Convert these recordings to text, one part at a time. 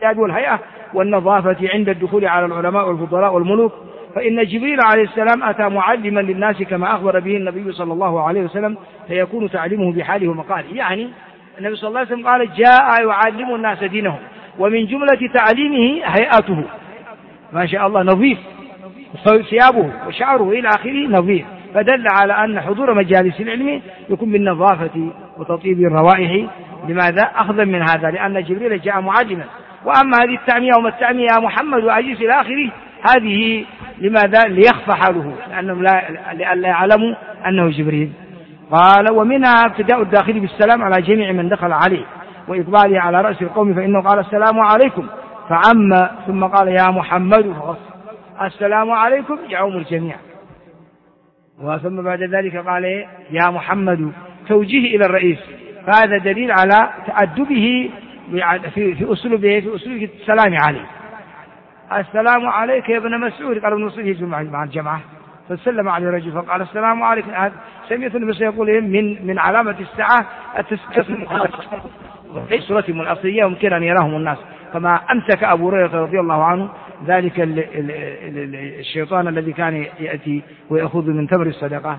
والهيئة والنظافة عند الدخول على العلماء والفضلاء والملوك، فإن جبريل عليه السلام أتى معلما للناس كما أخبر به النبي صلى الله عليه وسلم، فيكون تعليمه بحاله ومقاله. يعني النبي صلى الله عليه وسلم قال جاء يعلم الناس دينهم، ومن جملة تعليمه هيئته ما شاء الله نظيف، ثيابه وشعره إلى آخره نظيف، فدل على أن حضور مجالس العلم يكون بالنظافة وتطيب الروائح. لماذا؟ أخذا من هذا، لأن جبريل جاء معلما. وأما هذه التعمية وما التعمية يا محمد وعجيز إلى آخره، هذه لماذا؟ ليخفى حاله، لأنهم لئلا يعلموا أنه جبريل. قال ومنها ابتداء الداخل بالسلام على جميع من دخل عليه، وإقباله على رأس القوم، فإنه قال السلام عليكم فعم، ثم قال يا محمد فغص، السلام عليكم يعم الجميع. وثم بعد ذلك قال يا محمد توجيه إلى الرئيس، فهذا دليل على تأدبه في أسلوبه في السلام عليه. السلام عليك يا ابن مسعود، قال ابن مسعود مع الجماعة فسلم عليه الرجل فقال السلام عليكم. سمعت النبي يقول من علامة الساعة التسليم في سورة الأصلية، يمكن أن يراهم الناس، كما أمسك أبو هريرة رضي الله عنه ذلك الشيطان الذي كان يأتي ويأخذ من تمر الصدقة،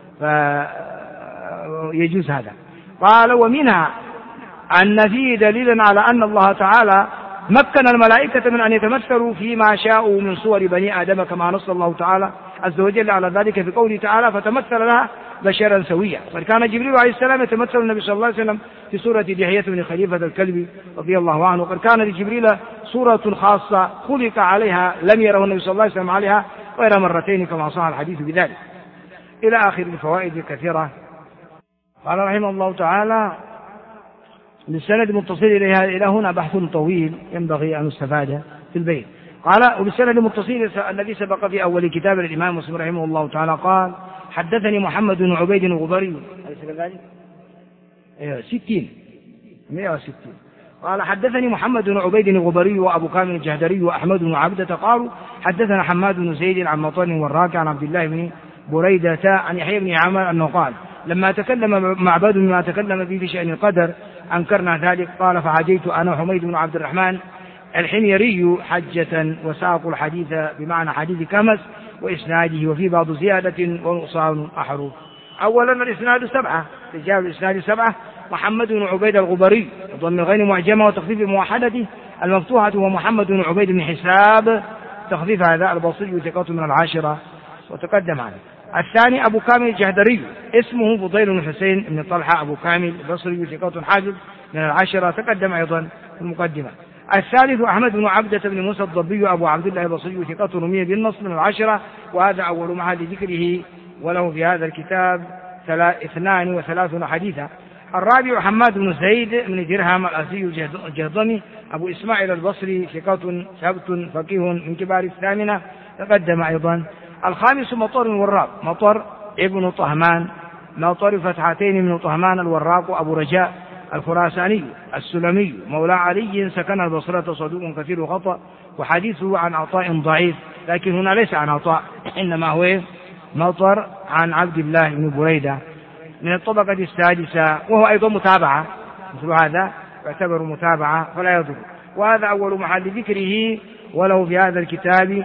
فيجوز هذا. قال ومنها أن فيه دليلا على أن الله تعالى مكن الملائكة من أن يتمثلوا فيما شاءوا من صور بني آدم، كما نص الله تعالى عز وجل على ذلك في قوله تعالى فتمثل لها بشرا سويا. وكان جبريل عليه السلام يتمثل النبي صلى الله عليه وسلم في سورة دحية بن خليفة الكلبي رضي الله عنه، وقد كان لجبريل سورة خاصة خلق عليها لم يره النبي صلى الله عليه وسلم عليها غير مرتين، كما صح الحديث بذلك، إلى آخر الفوائد الكثيرة. قال رحمه الله تعالى للسند المتصل إلى هنا بحث طويل ينبغي أن يستفاد في البيت. قال وبالسند المتصل الذي سبق في أول كتاب الإمام مسلم رحمه الله تعالى قال حدثني محمد بن عبيد الغبري 160 قال حدثني محمد بن عبيد الغبري وأبو كامل الجهدري وأحمد بن عبدة قالوا حدثنا حماد بن زيد عن مطر والراكع عن عبد الله بن بريدة عن يحيى بن عمر أنه قال لما تكلم معبد بما تكلم به في شأن القدر أنكرنا ذلك. قال فحجيت أنا حميد بن عبد الرحمن الحميري حجة وساق الحديث بمعنى حديث كمس وإسناده وفي بعض زيادة ونقصان أحرف. أولا الإسناد 7 رجال الإسناد 7 محمد بن عبيد الغبري ضم الغين معجمة وتخفيف موحدته المفتوحة ومحمد بن عبيد بن حساب تخفيف هذا البصري ثقة من العاشرة وتقدم عنه. الثاني أبو كامل الجهدري اسمه فضيل بن حسين بن طلحة أبو كامل البصري ثقة حافظ من العاشرة تقدم أيضا في المقدمة. الثالث أحمد بن عبدة بن موسى الضبي أبو عبد الله البصري ثقة رمي بالنصر من العاشرة، وهذا أول محل ذكره وله في هذا الكتاب 32 حديثا. الرابع حماد بن زيد بن درهم الأسي الجهضمي أبو إسماعيل البصري ثقة ثبت فقيه من كبار الثامنة تقدم أيضا. الخامس مطر الوراق مطر ابن طهمان مطر فتحتين من طهمان الوراق أبو رجاء الخراساني السلمي مولى علي سكن البصرة صدوق كثير خطأ وحديثه عن عطاء ضعيف، لكن هنا ليس عن عطاء إنما هو مطر عن عبد الله بن بريدة من الطبقة السادسة، وهو أيضا متابعة مثل هذا يعتبر متابعة فلا يضر. وهذا أول محل ذكره وله في هذا الكتاب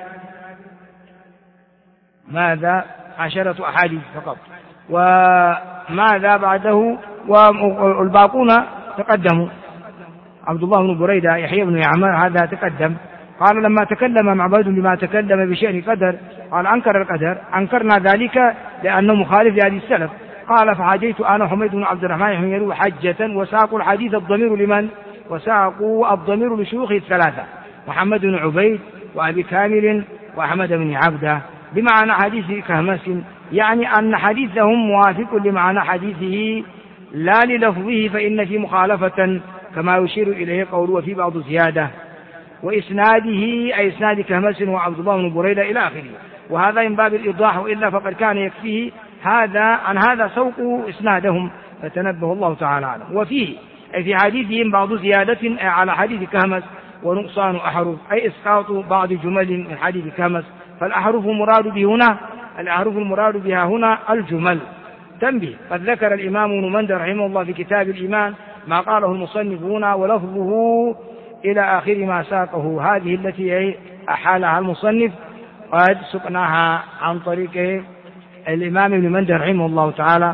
ماذا 10 أحاديث فقط، وماذا بعده والباقون تقدموا. عبد الله بن بريدة يحيى بن يعمر هذا تقدم. قال لما تكلم معبد بما تكلم بشأن قدر قال أنكر القدر أنكرنا ذلك لأنه مخالف لهذه السلف. قال فحاجيت أنا حميد بن عبد الرحمن يحمل حجة وساقوا الحديث الضمير لمن وساقوا الضمير لشيوخه الثلاثة محمد بن عبيد وأبي كامل وأحمد بن عبده بمعنى حديث كهمس، يعني أن حديثهم موافق لمعنى حديثه لا للفظه، فإن في مخالفة كما يشير إليه قوله وفي بعض زيادة. وإسناده أي إسناد كهمس وعبد الله بن بريدة إلى آخره. وهذا من باب الإيضاح، وإلا فقد كان يكفيه هذا عن هذا سوق إسنادهم فتنبه الله تعالى عنه. وفيه أي في حديثهم بعض زيادة على حديث كهمس ونقصان أحرف أي إسقاط بعض جمل من حديث كهمس، فالأحرف المراد بها هنا الجمل. تنبيه قد ذكر الإمام ابن مندى رحمه الله في كتاب الإيمان ما قاله المصنف هنا ولفظه إلى آخر ما ساقه. هذه التي أحالها المصنف قد سقناها عن طريق الإمام ابن منده رحمه الله تعالى.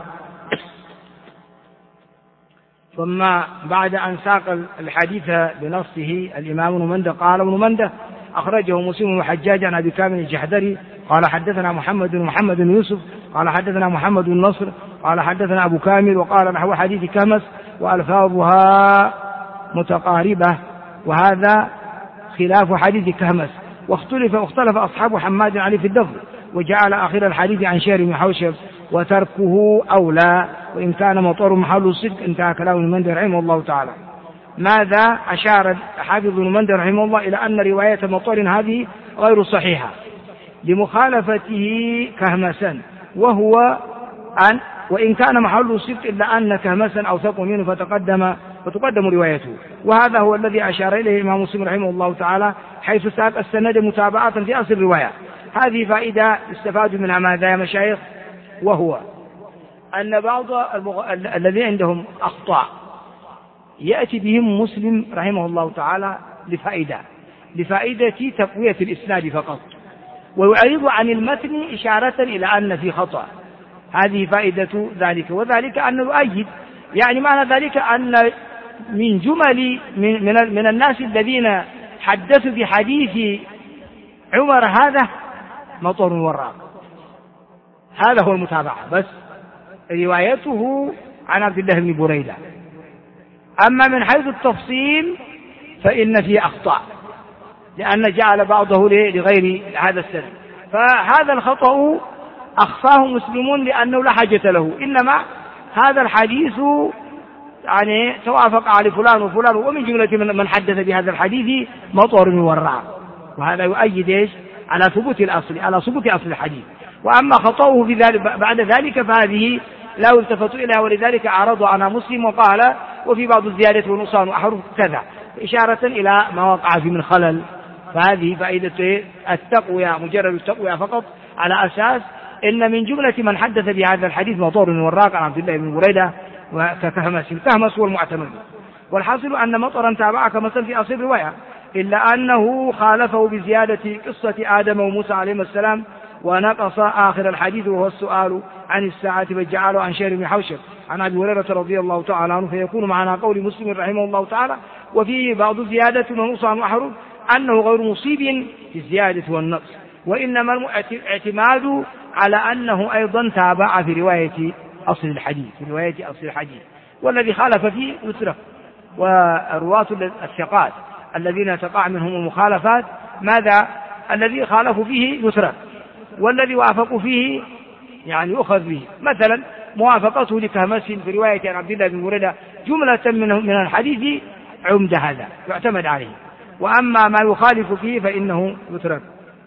ثم بعد أن ساق الحديث بنصه الإمام ابن منده قال ابن منده أخرجه مسلم وحجاج عن أبي كامل الجحدري قال حدثنا محمد بن يوسف قال حدثنا محمد بن نصر قال حدثنا أبو كامل وقال نحو حديث كمس وألفاظها متقاربة، وهذا خلاف حديث كهمس. واختلف أصحاب حماد علي في اللفظ، وجعل آخر الحديث عن شهر بن حوشب وتركه أولى وإن كان مطر محل الصدق. انتهى كلام ابن منده رحمه الله تعالى. ماذا أشار حافظ ابن منده رحمه الله إلى أن رواية مطر هذه غير صحيحة لمخالفته كهمسا، وإن كان محل الصدق إلا أن كهمسا أوثق منه فتقدم روايته. وهذا هو الذي أشار إليه الإمام مسلم رحمه الله تعالى حيث ساق السند متابعة في أصل الرواية. هذه فائدة استفادوا منها ماذا يا مشايخ؟ وهو أن بعض الذين عندهم أخطاء يأتي بهم مسلم رحمه الله تعالى لفائدة تقوية الإسناد فقط، ويعرض عن المتن إشارة إلى أن في خطأ. هذه فائدة ذلك، وذلك أن يؤيد، يعني معنى ذلك أن من جمل من الناس الذين حدثوا بحديث عمر هذا مطر وراق، هذا هو المتابعة، بس روايته عن عبد الله بن بريدة. أما من حيث التفصيل فإن فيه أخطاء، لأن جعل بعضه لغير هذا السند، فهذا الخطأ أخفاه مسلمون لأنه لا حاجة له، إنما هذا الحديث يعني توافق على فلان وفلان، ومن جملة من حدث بهذا الحديث مطر وراق، وهذا يؤيد إيش؟ على ثبوت أصل الحديث. وأما خطأه في ذلك بعد ذلك فهذه لا يلتفت إليها، ولذلك عرض عنها مسلم وقال وفي بعض الزيادة والنقصان وأحرف كذا، إشارة إلى ما وقع في من خلل. فهذه فائدة التقوية، مجرد التقوية فقط، على أساس إن من جملة من حدث بهذا الحديث مطر وراق عن عبد الله بن بريدة وكهمس هو المعتمد. والحاصل أن مطرا تابع كمسا في أصل الرواية، إلا أنه خالفه بزيادة قصة آدم وموسى عليهما السلام، ونقص آخر الحديث وهو السؤال عن الساعة فجعله عن شهر بن حوشب عن أبي هريرة رضي الله تعالى عنه، فيكون معنا قول مسلم رحمه الله تعالى وفيه بعض زيادة ونقصان وأحرف أنه غير مصيب في الزيادة والنقص، وإنما الاعتماد على أنه أيضا تابع في رواية أصل الحديث، والذي خالف فيه يترك. والرواة الثقات الذين تقع منهم المخالفات ماذا؟ الذي خالفوا فيه يترك، والذي وافقوا فيه يعني يؤخذ به. مثلا موافقته لكهمس في رواية عن عبد الله بن بريدة جملة من الحديث عمد، هذا يعتمد عليه، وأما ما يخالف فيه فإنه يترك.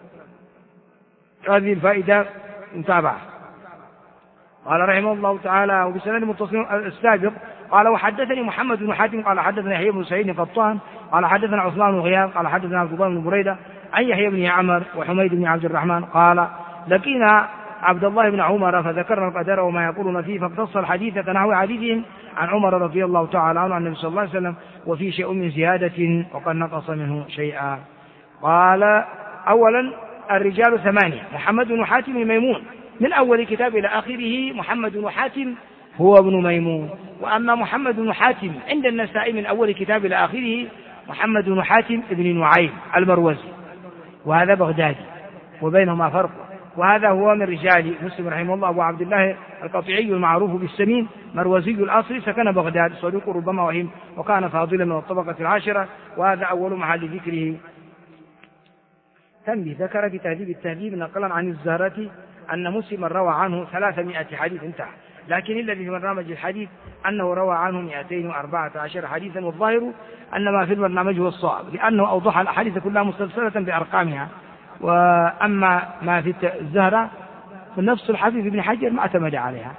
هذه الفائدة متابعة. قال رحمه الله تعالى وبسند متصل السابق قال وحدثني محمد بن حاتم قال حدثنا يحيى بن سعيد قطان قال حدثنا عثمان بن غياث قال حدثنا عبد الله بن بريدة عن يحيى بن عمر وحميد بن عبد الرحمن قال لقينا عبد الله بن عمر فذكرنا القدر وما يقولون فيه، فاقتص الحديث كنحو حديثهم عن عمر رضي الله تعالى عنه عن النبي صلى الله عليه وسلم، وفي شيء من زيادة وقد نقص منه شيئا. قال أولا الرجال 8: محمد بن حاتم ميمون من أول كتاب إلى آخره، محمد بن حاتم هو ابن ميمون. وأما محمد بن حاتم عند النسائي من أول كتاب إلى آخره محمد بن حاتم ابن نعيم المروزي، وهذا بغدادي، وبينهما فرق، وهذا هو من رجال مسلم رحمه الله أبو عبد الله القطيعي المعروف بالسمين مروزي الأصل، سكن بغداد، صدوق ربما وهم، وكان فاضلا من الطبقة العاشرة، وهذا أول محل ذكره. تنبيه: ذكر في تهذيب التهذيب نقلا عن الزهرة أن مسلم روى عنه 300 حديث انتهى، لكن الذي في برنامج الحديث أنه روى عنه 214 حديثا، والظاهر أن ما في البرنامج هو الصواب، لأنه أوضح الأحاديث كلها مستفسرة بأرقامها. وأما ما في الزهرة فنفس الحافظ ابن حجر ما اعتمد عليها،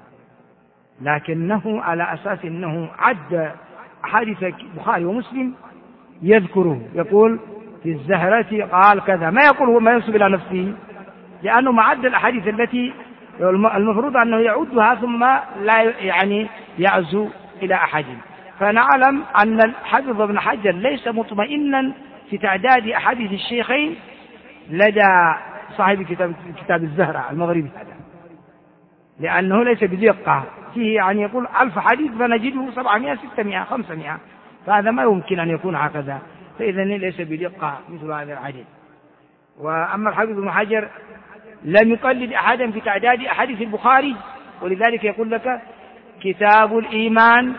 لكنه على أساس أنه عد أحاديث البخاري ومسلم يذكره، يقول في الزهرة قال كذا، ما يقول هو ما ينسب إلى نفسه، لأنه معد الأحاديث التي المفروض أنه يعدها ثم لا يعني يعزو إلى أحد. فنعلم أن الحافظ ابن حجر ليس مطمئنا في تعداد أحاديث الشيخين لدى صاحب كتاب الزهرة المغربي هذا، لأنه ليس بدقة فيه، يعني يقول 1000 حديث فنجده 700 600 500، فهذا ما يمكن أن يكون هكذا، فإذا ليس بدقة مثل هذا العدد. وأما الحافظ ابن حجر لم يقلد أحدا في تعداد أحاديث البخاري، ولذلك يقول لك كتاب الإيمان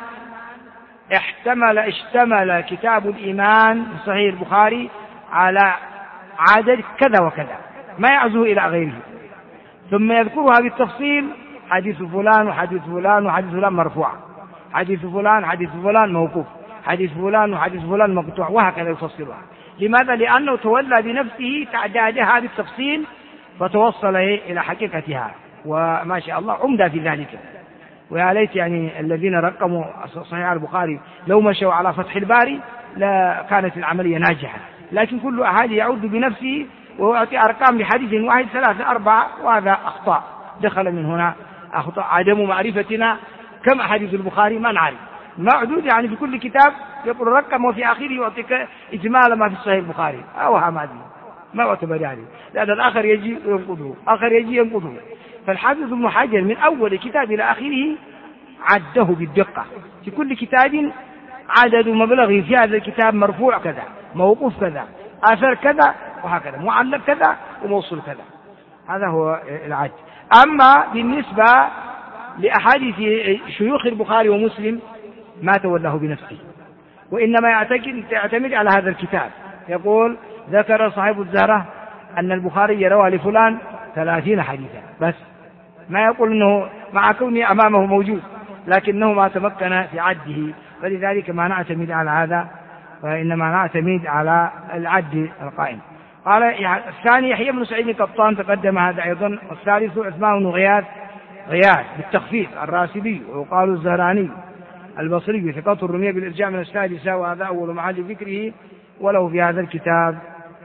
اشتمل كتاب الإيمان في صحيح البخاري على عدد كذا وكذا ما يعزو إلى غيره، ثم يذكرها بالتفصيل، حديث فلان وحديث فلان وحديث فلان مرفوع، حديث فلان حديث فلان موقوف، حديث فلان وحديث فلان مقطوع، وهكذا يفصلها. لماذا؟ لأنه تولى بنفسه تعدادها بالتفصيل فتوصل إلى حقيقتها، وما شاء الله عمدة في ذلك. ويا ليت يعني الذين رقموا صحيح البخاري لو مشوا على فتح الباري لا كانت العملية ناجحة، لكن كل أحد يعود بنفسه ويعطي أرقام لحديث واحد 3 4، وهذا أخطاء دخل من هنا، أخطاء عدم معرفتنا كم أحاديث البخاري ما نعرف، معدود يعني في كل كتاب يقول رقم وفي آخره يعطيك إجمال ما في صحيح البخاري، أو هذه ما يعتبر يعني، لأن الآخر يجي ينقضه، آخر يجي ينقضه. فالحافظ ابن حجر من أول كتاب إلى آخره عده بالدقة، في كل كتاب عدد مبلغه، في هذا الكتاب مرفوع كذا، موقوف كذا، آثر كذا، وهكذا، معلق كذا وموصول كذا، هذا هو العد. أما بالنسبة لأحاديث شيوخ البخاري ومسلم ما تولاه بنفسه، وإنما يعتمد على هذا الكتاب. يقول ذكر صاحب الزهرة أن البخاري يروى لفلان 30 حديثا بس، ما يقول أنه مع كوني أمامه موجود لكنه ما تمكن في عده، فلذلك ما نعتمد على هذا، وإنما نعتمد على العد القائم. قال الثاني يحيى بن سعيد القطان تقدم هذا أيضا. والثالث عثمان بن غياث بالتخفيف الراسبي، ويقال الزهراني البصري، ثقة الرمية بالإرجاع من السادسة، وهذا أول محل ذكره، وله في هذا الكتاب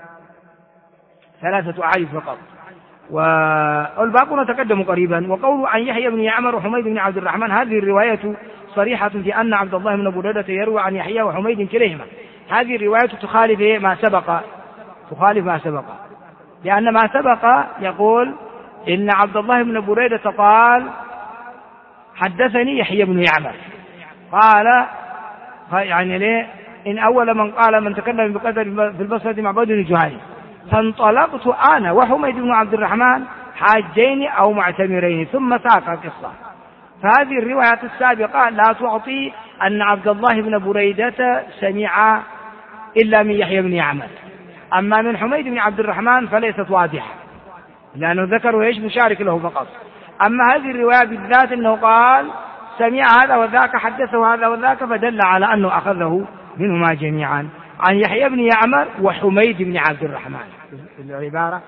3 أحاديث فقط، والباقون تقدموا قريبا. وقول عن يحيى بن يعمر وحميد بن عبد الرحمن، هذه الرواية صريحة في أن عبد الله بن بريدة يروي عن يحيى وحميد كليهما. هذه الرواية تخالف ما سبق، لأن ما سبق يقول إن عبد الله بن بريدة قال حدثني يحيى بن يعمر، قال يعني ليه إن أول من قال من تكلم بقدر في البصرة مع بدر الجهني، فانطلقت أنا وحميد بن عبد الرحمن حاجين أو معتمرين، ثم ساق القصة. فهذه الروايات السابقة لا تعطي أن عبد الله بن بريدة سمع إلا من يحيى بن يعمر، أما من حميد بن عبد الرحمن فليست واضحة، لأنه ذكروا إيش مشارك له فقط. أما هذه الرواية بالذات أنه قال سمع هذا وذاك، حدثه هذا وذاك، فدل على أنه أخذه منهما جميعا عن يحيى بن يعمر وحميد بن عبد الرحمن العبارة.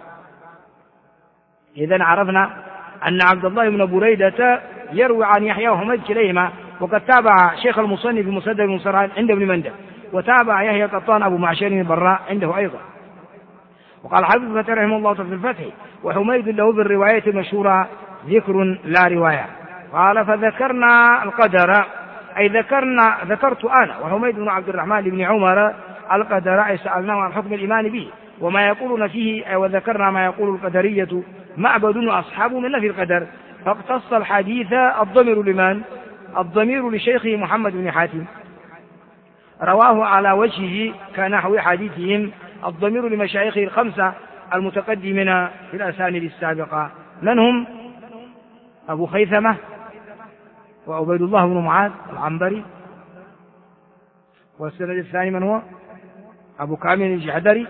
إذن عرفنا أن عبد الله بن بريدة يروي عن يحيى وحميد كليهما، وقد تابع شيخ المصنف بمسدد بن سرحان عند ابن مندى، وتابع يحيى القطان أبو معشر البراء عنده أيضا. وقال حافظ فتح رحمه الله في الفتح وحميد له بالرواية المشهورة ذكر لا رواية. قال فذكرنا القدر، أي ذكرت أنا وحميد بن عبد الرحمن بن عمر القدر، أي سألناه عن حكم الإيمان به وما يقولون فيه، وذكرنا ما يقول القدرية معبد وأصحابه من نفي القدر، فاقتص الحديث الضمير لمن؟ الضمير لشيخه محمد بن حاتم، رواه على وجهه كنحو حديثهم، الضمير لمشايخه 5 المتقدمين في الأسانيد السابقة. من هم؟ أبو خيثمة وعبيد الله بن معاذ العنبري، والسند الثاني من هو؟ أبو كامل الجحدري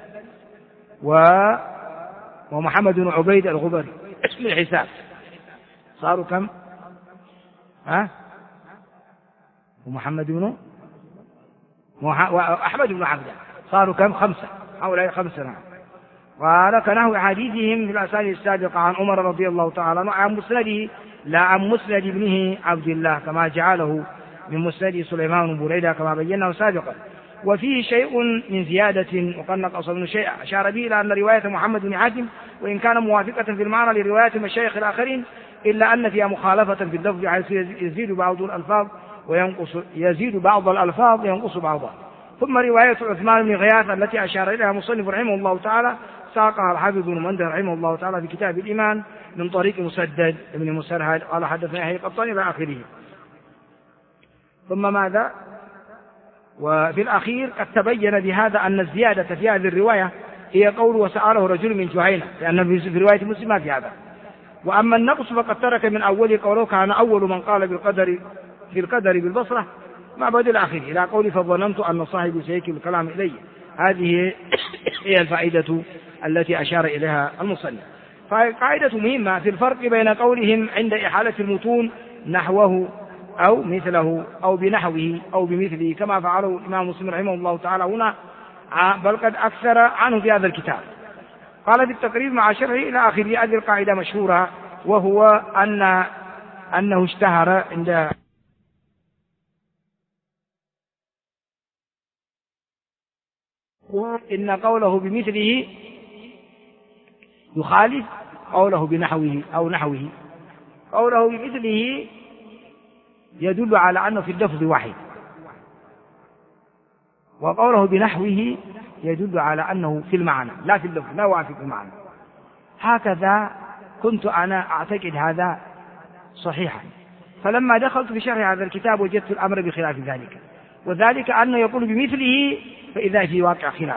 ومحمد بن عبيد الغبري. اسم الحساب صاروا كم؟ ومحمد بن وأحمد بن عبده صاروا كم؟ 5، هؤلاء 5. قال كنحو حديثهم في الأسانيد السابقة عن عمر رضي الله تعالى عنه عن مسنده لا عن مسند ابنه عبد الله، كما جعله من مسند سليمان بن بريدة كما بيناه سابقا. وفيه شيء من زيادة وقد نقص من شيء أشار به إلى أن رواية محمد بن حاتم وإن كان موافقة في المعنى لرواية المشايخ الآخرين، إلا أن فيها مخالفة في اللفظ حيث يزيد بعض الألفاظ وينقص يزيد بعض الألفاظ ينقص بعضها. ثم رواية عثمان بن غياث التي أشار إليها مصنف رحمه الله تعالى ساقها الحافظ بن منذر رحمه الله تعالى في كتاب الإيمان من طريق مسدد بن مسرهد قال حدثنا يحيى القطان إلى آخره. ثم ماذا؟ وفي الأخير قد تبين بهذا أن الزيادة في هذه الرواية هي قول وسأله رجل من جهينة، لأن في رواية مسلم ما في هذا. وأما النقص فقد ترك من أول قوله كان أول من قال في القدر بالبصرة ما بعد الآخر إلى قولي فظننت أن صاحبي سيكل الكلام إلي. هذه هي الفائدة التي أشار إليها المصنف. فقاعدة مهمة في الفرق بين قولهم عند إحالة المتون نحوه أو مثله أو بنحوه أو بمثله كما فعله الإمام مسلم رحمه الله تعالى هنا، بل قد أكثر عنه في هذا الكتاب. قال في التقريب مع شرحه إلى آخره. هذه القاعدة مشهورة، وهو أنه اشتهر عند إن قوله بمثله يخالف قوله بنحوه أو نحوه. قوله بمثله يدل على أنه في اللفظ واحد، وقوله بنحوه يدل على أنه في المعنى لا في اللفظ، لا وافق المعنى. هكذا كنت أنا أعتقد هذا صحيحا، فلما دخلت في شرح هذا الكتاب وجدت الأمر بخلاف ذلك، وذلك أنه يقول بمثله فإذا في واقع خلاف،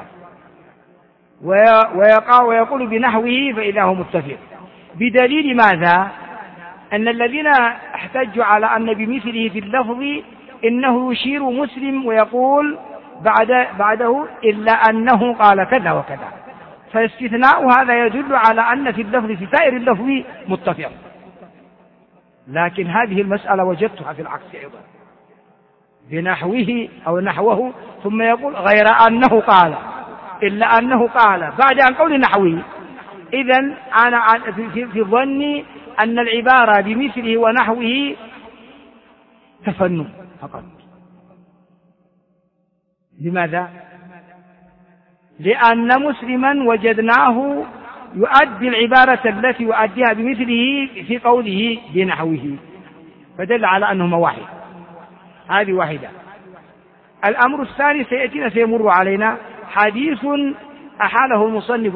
ويقول بنحوه فإذا هو متفق. بدليل ماذا؟ أن الذين احتجوا على أن بمثله في اللفظ إنه يشير مسلم ويقول بعده إلا أنه قال كذا وكذا، فاستثناء هذا يدل على أن في اللفظ في سائر اللفظ متفق. لكن هذه المسألة وجدتها في العكس أيضا، بنحوه أو نحوه ثم يقول غير أنه قال إلا أنه قال بعد أن قول نحوه. إذن أنا في ظني أن العبارة بمثله ونحوه تفنن فقط. لماذا؟ لأن مسلما وجدناه يؤدي العبارة التي يؤديها بمثله في قوله بنحوه، فدل على أنهما واحد. هذه واحدة. الأمر الثاني سيأتينا سيمر علينا حديث أحاله المصنف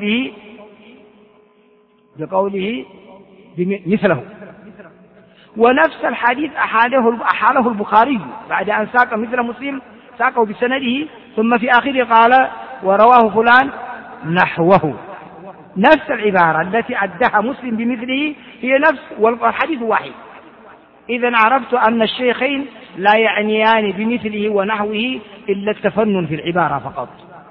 بقوله مثله، ونفس الحديث أحاله البخاري بعد أن ساق مثل مسلم ساقه بسنده، ثم في آخره قال ورواه فلان نحوه. نفس العبارة التي أدها مسلم بمثله هي نفس، والحديث واحد. إذن عرفت أن الشيخين لا يعنيان بمثله ونحوه إلا التفنن في العبارة فقط.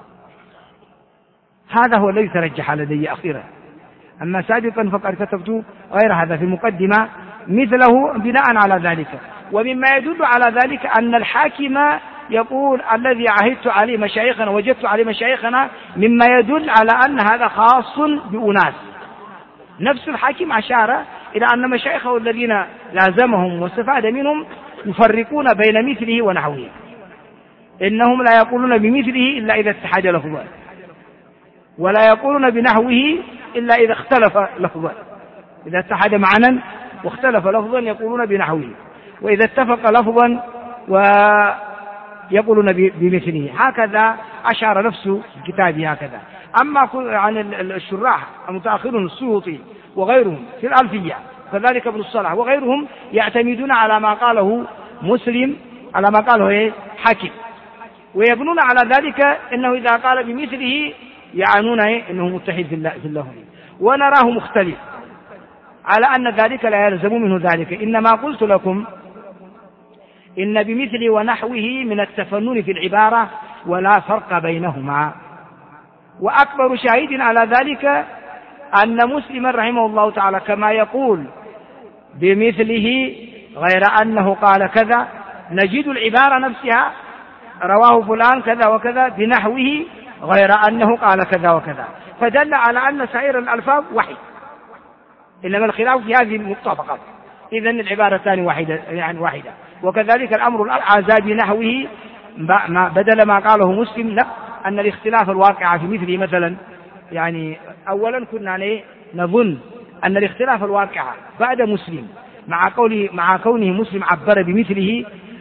هذا هو الذي ترجح لدي أخيرا. أما سابقا فقد كتبت غير هذا في المقدمة مثله بناء على ذلك. ومما يدل على ذلك أن الحاكم يقول الذي عهدت عليه مشايخنا وجدت عليه مشايخنا، مما يدل على أن هذا خاص بأناس. نفس الحاكم أشار إلى أن مشايخه الذين لازمهم واستفاد منهم يفرقون بين مثله ونحوه، إنهم لا يقولون بمثله إلا إذا اتحد لفظا، ولا يقولون بنحوه إلا إذا اختلف لفظا. إذا اتحد معنى واختلف لفظا يقولون بنحوه، وإذا اتفق لفظا ويقولون بمثله. هكذا أشار نفسه الكتاب هكذا. أما عن الشراح المتأخرون السيوطي وغيرهم في الألفية كذلك ابن الصلاح وغيرهم يعتمدون على ما قاله مسلم، على ما قاله حاكم، ويبنون على ذلك إنه إذا قال بمثله يعنون إنه متحد في اللفظ، ونراه مختلف على أن ذلك لا يلزم منه ذلك. إنما قلت لكم إن بمثل ونحوه من التفنن في العبارة ولا فرق بينهما. وأكبر شاهد على ذلك أن مسلم رحمه الله تعالى كما يقول بمثله غير أنه قال كذا، نجد العبارة نفسها رواه فلان كذا وكذا بنحوه غير أنه قال كذا وكذا، فدل على أن سائر الألفاظ واحد، إنما الخلاف في هذه النقطة فقط. إذن العبارتان واحدة. وكذلك الأمر الأعزى بنحوه بدل ما قاله مسلم، لا، أن الاختلاف الواقع في مثله مثلا، يعني أولا كنا نظن أن الاختلاف الواقع بعد مسلم مع كونه مسلم عبر بمثله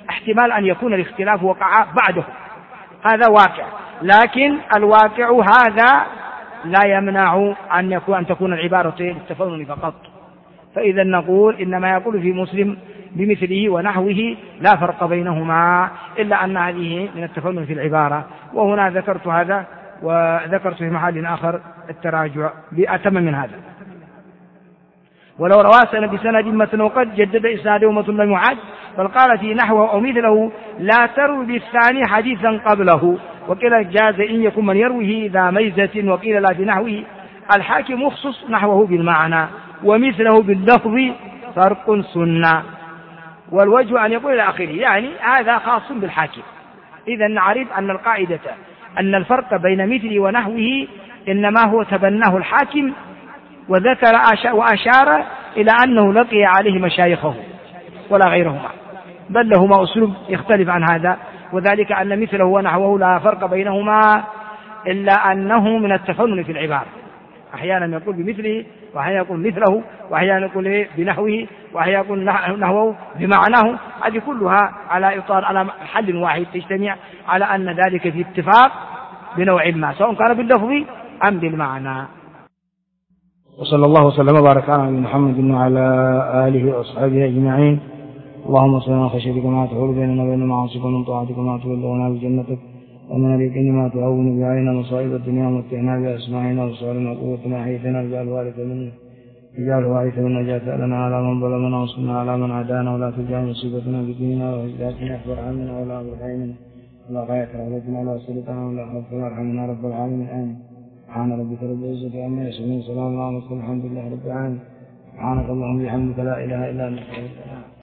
احتمال أن يكون الاختلاف وقع بعده، هذا واقع، لكن الواقع هذا لا يمنع أن تكون العبارة للتفنن فقط. فإذا نقول إنما يقول في مسلم بمثله ونحوه لا فرق بينهما، إلا أن هذه من التفنن في العبارة. وهنا ذكرت هذا، وذكرت في محل آخر التراجع بأتم من هذا. ولو رواه بسند متن وقد جدد إسناده متن لم يعد، بل قال في نحوه أو مثله لا تروي بالثاني حديثا قبله، وقيل جاز إن يكون من يرويه ذا ميزة، وقيل لا في نحوه. الحاكم يخصص نحوه بالمعنى ومثله باللفظ فرق سنة، والوجه أن يقول إلى آخره، يعني هذا خاص بالحاكم. إذا نعرف أن القاعدة أن الفرق بين مثله ونحوه إنما هو تبناه الحاكم، وذكر وأشار إلى أنه لقي عليه مشايخه ولا غيرهما، بل لهما أسلوب يختلف عن هذا، وذلك أن مثله ونحوه لا فرق بينهما إلا أنه من التفنن في العبارة، أحيانا يقول بمثله، وأحيانا يقول مثله، وأحيانا يقول بنحوه، وأحيانا يقول نحوه بمعناه. هذه كلها على إطار على حل واحد تجتمع على أن ذلك في اتفاق بنوع ما، سواء كان باللفظ أم بالمعنى. وصلى الله وسلم وبارك على محمد وعلى آله وأصحابه أجمعين. اللهم صل على خشيتك ما تحول بيننا وبين معاصيك، ومن طاعتك ما تبلغنا بجنتك، ومن اليقين ما تهون به علينا مصائب الدنيا، ومتعنا بأسماعنا وأبصارنا وقوتنا حيثنا، اجعل وارث منا، جاء لنا على من ظلمنا، وانصرنا على من عادانا، ولا تجعل مصيبتنا بديننا، وهجراتنا أكبر عنا ولا أبعد عنا، ولا غاية رغبتنا ولا سلطنا ولا خوف وارحمنا رب العالمين. آمين. سبحان ربك رب العزة عما يصفون، سلام على المرسلين، الحمد لله رب العالمين. سبحانك اللهم وبحمدك لا إله إلا أنت.